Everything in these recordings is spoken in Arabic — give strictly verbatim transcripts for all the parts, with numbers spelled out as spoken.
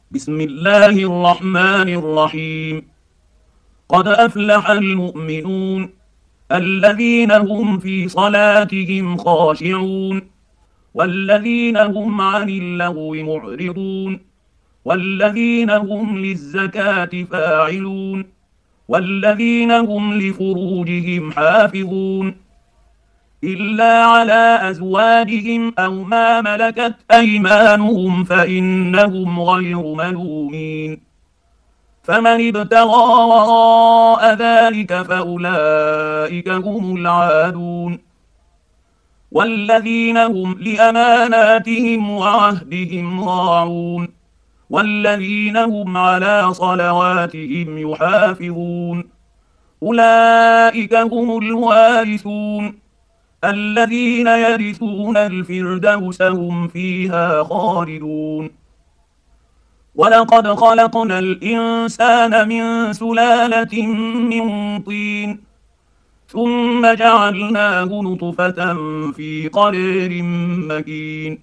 بسم الله الرحمن الرحيم. قد أفلح المؤمنون الذين هم في صلاتهم خاشعون والذين هم عن اللغو معرضون والذين هم للزكاة فاعلون والذين هم لفروجهم حافظون إلا على أزواجهم أو ما ملكت أيمانهم فإنهم غير ملومين. فمن ابتغى وراء ذلك فأولئك هم العادون. والذين هم لأماناتهم وعهدهم راعون والذين هم على صلواتهم يحافظون أولئك هم الوارثون الذين يرثون الفردوس هم فيها خالدون. ولقد خلقنا الإنسان من سلالة من طين ثم جعلناه نطفة في قرار مكين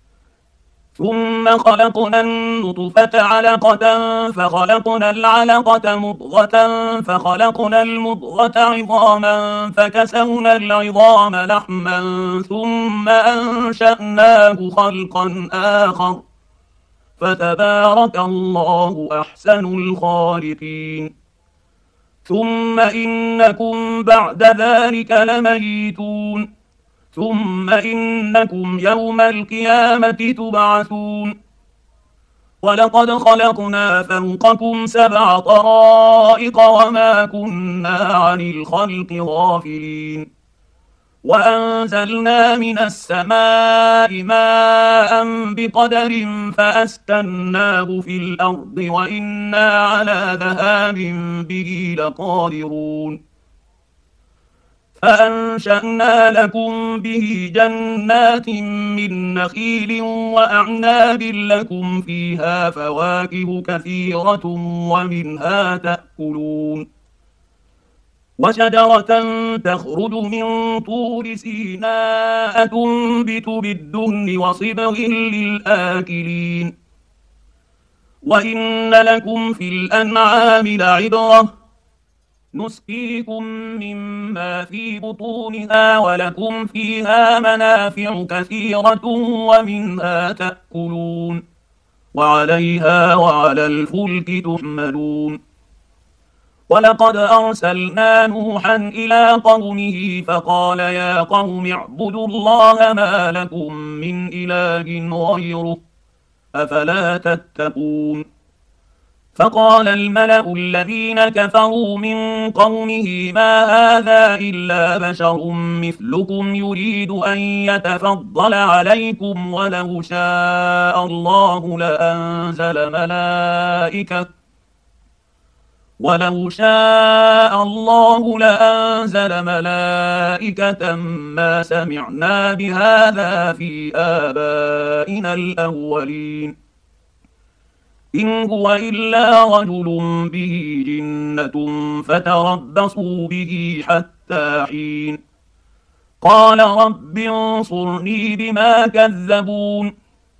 ثم خلقنا النطفة علقة فخلقنا العلقة مضغة فخلقنا المضغة عظاما فكسونا العظام لحما ثم أنشأناه خلقا آخر فتبارك الله أحسن الخالقين. ثم إنكم بعد ذلك لميتون ثم إنكم يوم القيامة تبعثون. ولقد خلقنا فوقكم سبع طرائق وما كنا عن الخلق غافلين وأنزلنا من السماء ماء بقدر فأسكناه في الأرض وإنا على ذهاب به لقادرون. فأنشأنا لكم به جنات من نخيل وأعناب لكم فيها فواكه كثيرة ومنها تأكلون وشجرة تخرج من طور سيناء تنبت بالدهن وصبغ للآكلين. وإن لكم في الأنعام لعبرة نسقيكم مما في بطونها ولكم فيها منافع كثيرة ومنها تأكلون وعليها وعلى الفلك تحملون. ولقد أرسلنا نوحا إلى قومه فقال يا قوم اعبدوا الله ما لكم من إله غيره أفلا تتقون. فقال الملأ الذين كفروا من قومه ما هذا إلا بشر مثلكم يريد أن يتفضل عليكم ولو شاء الله لأنزل ملائكة ولو شاء الله لأنزل ملائكة ما سمعنا بهذا في آبائنا الأولين إن هو إلا رجل به جنة فتربصوا به حتى حين. قال رب انصرني بما كذبون.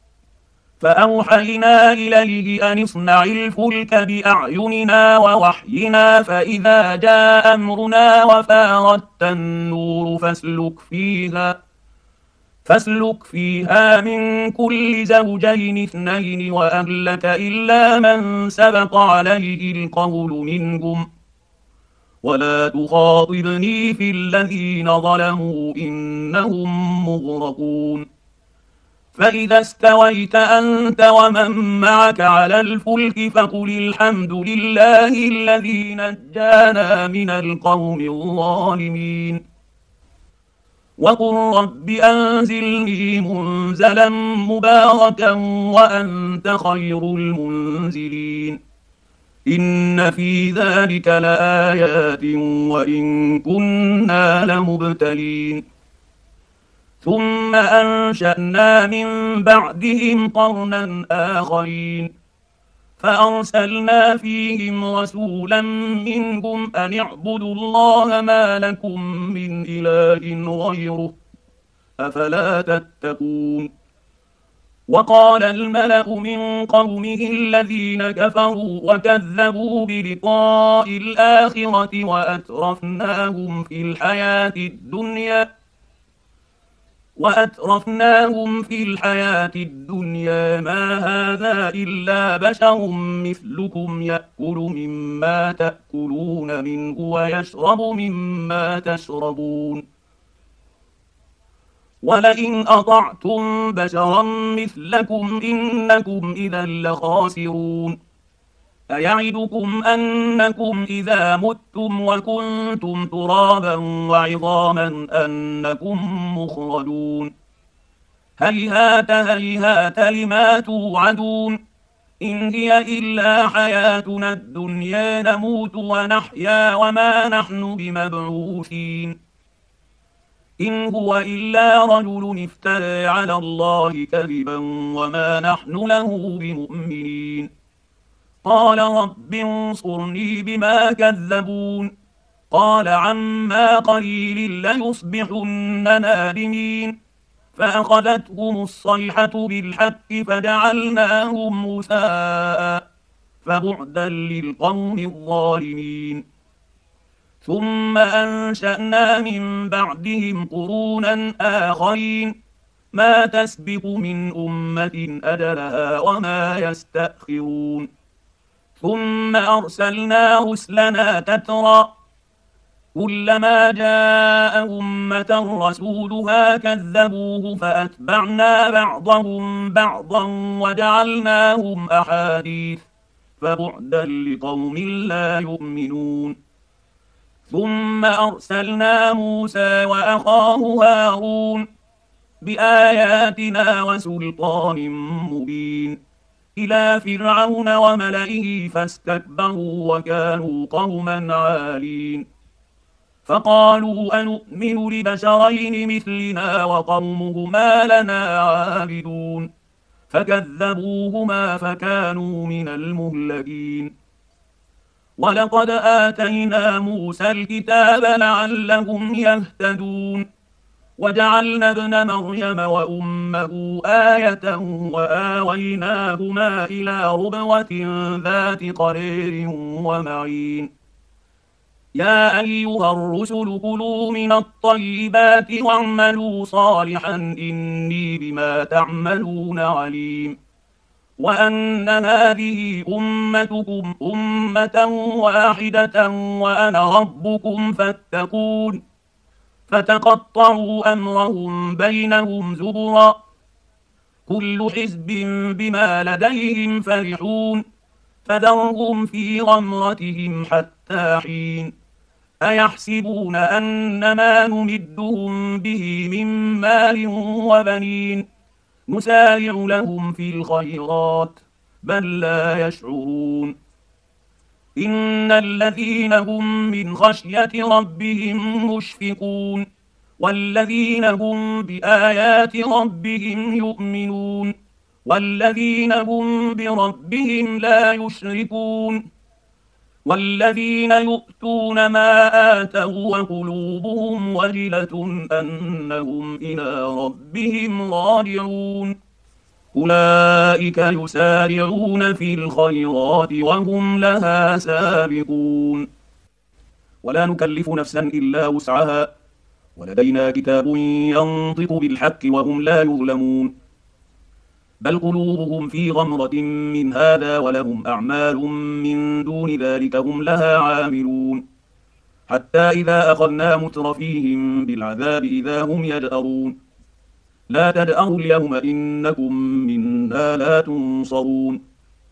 فأوحينا إليه أن اصنع الفلك بأعيننا ووحينا فإذا جاء أمرنا وفاردت النور فاسلك فيها فاسلك فيها من كل زوجين اثنين وأهلك إلا من سبق عليه القول منهم ولا تخاطبني في الذين ظلموا إنهم مغرقون. فإذا استويت أنت ومن معك على الفلك فقل الحمد لله الذي نجانا من القوم الظالمين وقل رب أنزلني منزلا مباركا وأنت خير المنزلين. إن في ذلك لآيات وإن كنا لمبتلين. ثم أنشأنا من بعدهم قرنا آخرين فأرسلنا فيهم رسولا منهم أن اعبدوا الله ما لكم من إله غيره أفلا تتقون. وقال الملأ من قومه الذين كفروا وكذبوا بلقاء الآخرة وأترفناهم في الحياة الدنيا وأترفناهم في الحياة الدنيا ما هذا إلا بشر مثلكم يأكل مما تأكلون منه ويشرب مما تشربون ولئن أطعتم بشرا مثلكم إنكم إذا لخاسرون أيعدكم أنكم إذا متم وكنتم ترابا وعظاما أنكم مخرجون هيهات هيهات لما توعدون إن هي إلا حياتنا الدنيا نموت ونحيا وما نحن بمبعوثين إن هو إلا رجل افترى على الله كذبا وما نحن له بمؤمنين قال رب انصرني بما كذبون قال عما قليل ليصبحن نادمين فأخذتهم الصيحة بالحق فجعلناهم غثاء فبعدا للقوم الظالمين ثم أنشأنا من بعدهم قرونا آخرين ما تسبق من أمة أجلها وما يستأخرون ثم أرسلنا رسلنا تترى كلما جاء أمة رسولها كذبوه فأتبعنا بعضهم بعضا وجعلناهم أحاديث فبعدا لقوم لا يؤمنون ثم أرسلنا موسى وأخاه هارون بآياتنا وسلطان مبين إلى فرعون وملئه فاستكبروا وكانوا قوما عالين فقالوا أنؤمن لبشرين مثلنا وقومهما لنا عابدون فكذبوهما فكانوا من المهلكين ولقد آتينا موسى الكتاب لعلهم يهتدون وجعلنا ابن مريم وأمه آية وآويناهما إلى ربوة ذات قرير ومعين يا أيها الرسل كلوا من الطيبات واعملوا صالحا إني بما تعملون عليم وأن هذه أمتكم أمة واحدة وأنا ربكم فاتقون فتقطعوا أمرهم بينهم زبرا كل حزب بما لديهم فرحون فذرهم في غمرتهم حتى حين أيحسبون أن ما نمدهم به من مال وبنين نسارع لهم في الخيرات بل لا يشعرون إن الذين هم من خشية ربهم مشفقون والذين هم بآيات ربهم يؤمنون والذين هم بربهم لا يشركون والذين يؤتون ما آتوا وقلوبهم وجلة أنهم إلى ربهم راجعون أولئك يسارعون في الخيرات وهم لها سابقون ولا نكلف نفسا إلا وسعها ولدينا كتاب ينطق بالحق وهم لا يظلمون بل قلوبهم في غمرة من هذا ولهم أعمال من دون ذلك هم لها عاملون حتى إذا أخذنا مترفيهم بالعذاب إذا هم يجأرون لا تجأروا اليوم إنكم منا لا تنصرون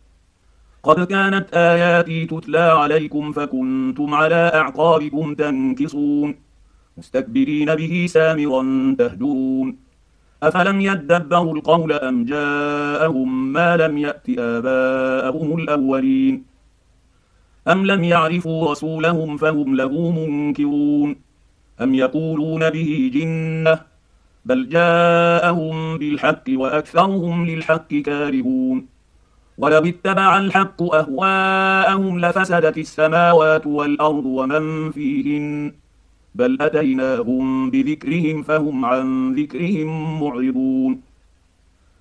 قد كانت آياتي تتلى عليكم فكنتم على أعقابكم تنكصون مستكبرين به سامرا تهجرون أفلم يدبروا القول أم جاءهم ما لم يأت آباءهم الأولين أم لم يعرفوا رسولهم فهم له منكرون أم يقولون به جنة بل جاءهم بالحق وأكثرهم للحق كارهون ولو اتبع الحق أهواءهم لفسدت السماوات والأرض ومن فيهن بل أتيناهم بذكرهم فهم عن ذكرهم معرضون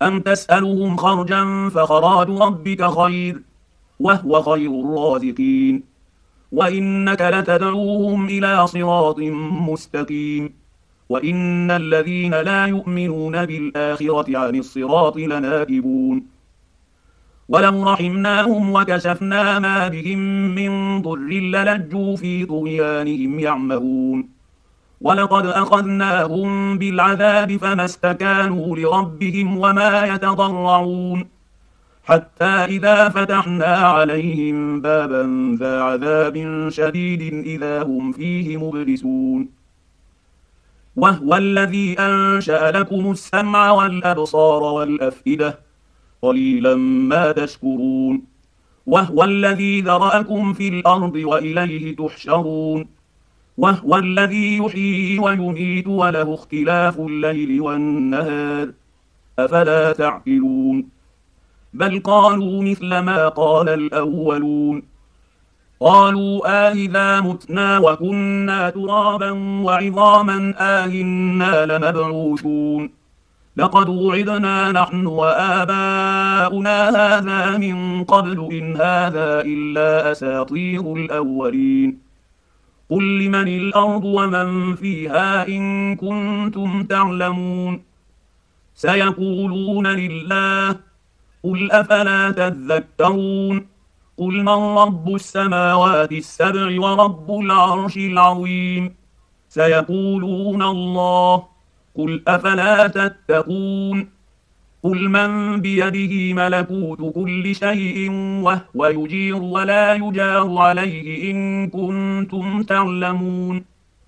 أم تسألهم خرجا فخراج ربك خير وهو خير الرازقين وإنك لتدعوهم إلى صراط مستقيم وإن الذين لا يؤمنون بالآخرة عن الصراط لناكبون ولو رحمناهم وكشفنا ما بهم من ضر للجوا في طغيانهم يعمهون ولقد أخذناهم بالعذاب فما استكانوا لربهم وما يتضرعون حتى إذا فتحنا عليهم بابا ذا عذاب شديد إذا هم فيه مبلسون وهو الذي أنشأ لكم السمع والأبصار والأفئدة قليلا ما تشكرون وهو الذي ذرأكم في الأرض وإليه تحشرون وهو الذي يحيي ويميت وله اختلاف الليل والنهار أفلا تعقلون بل قالوا مثل ما قال الأولون قالوا آئذا متنا وكنا ترابا وعظاما آئنا لمبعوثون لقد وعدنا نحن وآباؤنا هذا من قبل إن هذا إلا أساطير الأولين قل لمن الأرض ومن فيها إن كنتم تعلمون سيقولون لله قل أفلا تذكرون قل من رب السماوات السبع ورب العرش العظيم سيقولون الله قل أفلا تتقون قل من بيده ملكوت كل شيء وهو يجير ولا يجار عليه إن كنتم تعلمون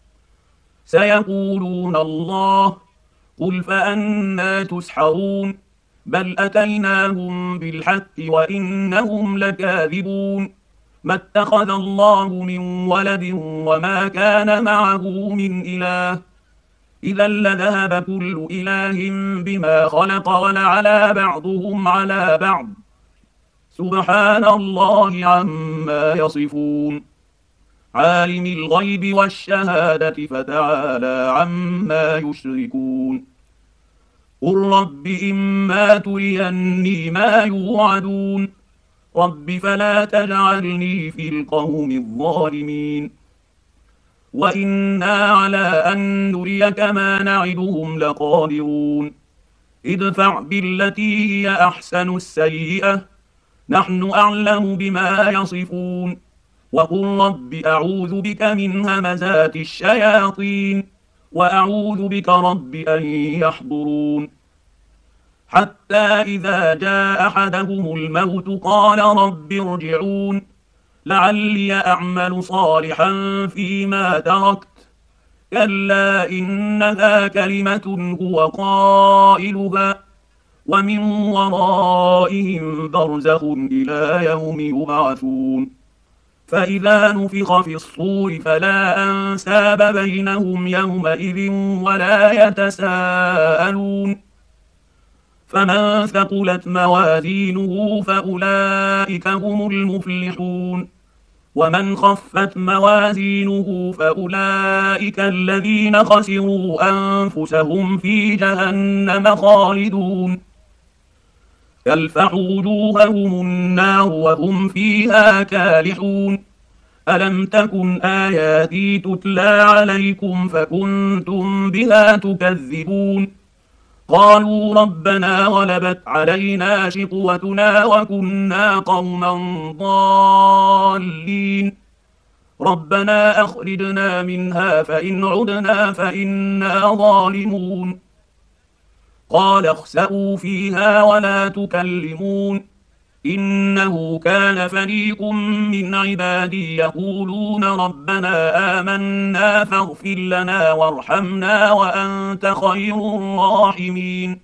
سيقولون الله قل فأنى تسحرون بل أتيناهم بالحق وإنهم لكاذبون ما اتخذ الله من ولد وما كان معه من إله إذا لذهب كل إله بما خلق ولعلى بعضهم على بعض سبحان الله عما يصفون عالم الغيب والشهادة فتعالى عما يشركون قل رب إما تريني ما يوعدون رب فلا تجعلني في القوم الظالمين وإنا على أن نريك ما نعدهم لقادرون ادفع بالتي هي أحسن السيئة نحن أعلم بما يصفون وقل رب أعوذ بك من همزات الشياطين وأعوذ بك رب أن يحضرون حتى إذا جاء أحدهم الموت قال رب ارجعون لعلي أعمل صالحا فيما تركت كلا إنها كلمة هو قائلها ومن ورائهم برزخ إلى يوم يبعثون فإذا نفخ في الصور فلا أنساب بينهم يومئذ ولا يتساءلون فمن ثقلت موازينه فأولئك هم المفلحون ومن خفت موازينه فأولئك الذين خسروا أنفسهم في جهنم خالدون تلفح وجوههم النار وهم فيها كالحون ألم تكن آياتي تتلى عليكم فكنتم بها تكذبون قالوا ربنا غلبت علينا شقوتنا وكنا قوما ضالين ربنا أخرجنا منها فإن عدنا فإنا ظالمون قال اخسئوا فيها ولا تكلمون إنه كان فريق من عبادي يقولون ربنا آمنا فاغفر لنا وارحمنا وأنت خير الراحمين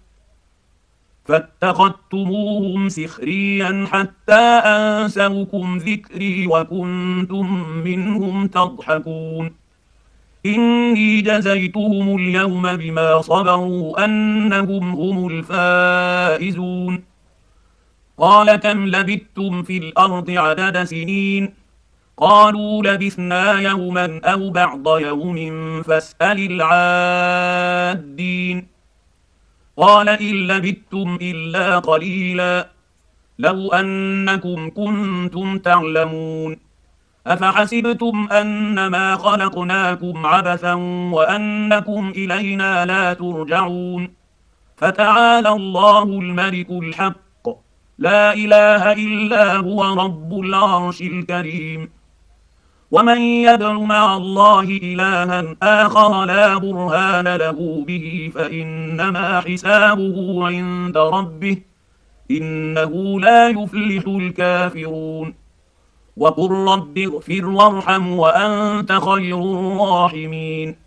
فاتخذتموهم سخريا حتى أنسوكم ذكري وكنتم منهم تضحكون إني جزيتهم اليوم بما صبروا أنهم هم الفائزون قال كم لبثتم في الأرض عدد سنين قالوا لبثنا يوما أو بعض يوم فاسأل العادين قال إن لبثتم إلا قليلا لو أنكم كنتم تعلمون أفحسبتم أنما خلقناكم عبثا وأنكم إلينا لا ترجعون فتعالى الله الملك الحق لا إله إلا هو رب العرش الكريم ومن يدع مع الله إلها آخر لا برهان له به فإنما حسابه عند ربه إنه لا يفلح الكافرون وقل رب اغفر وارحم وأنت خير الراحمين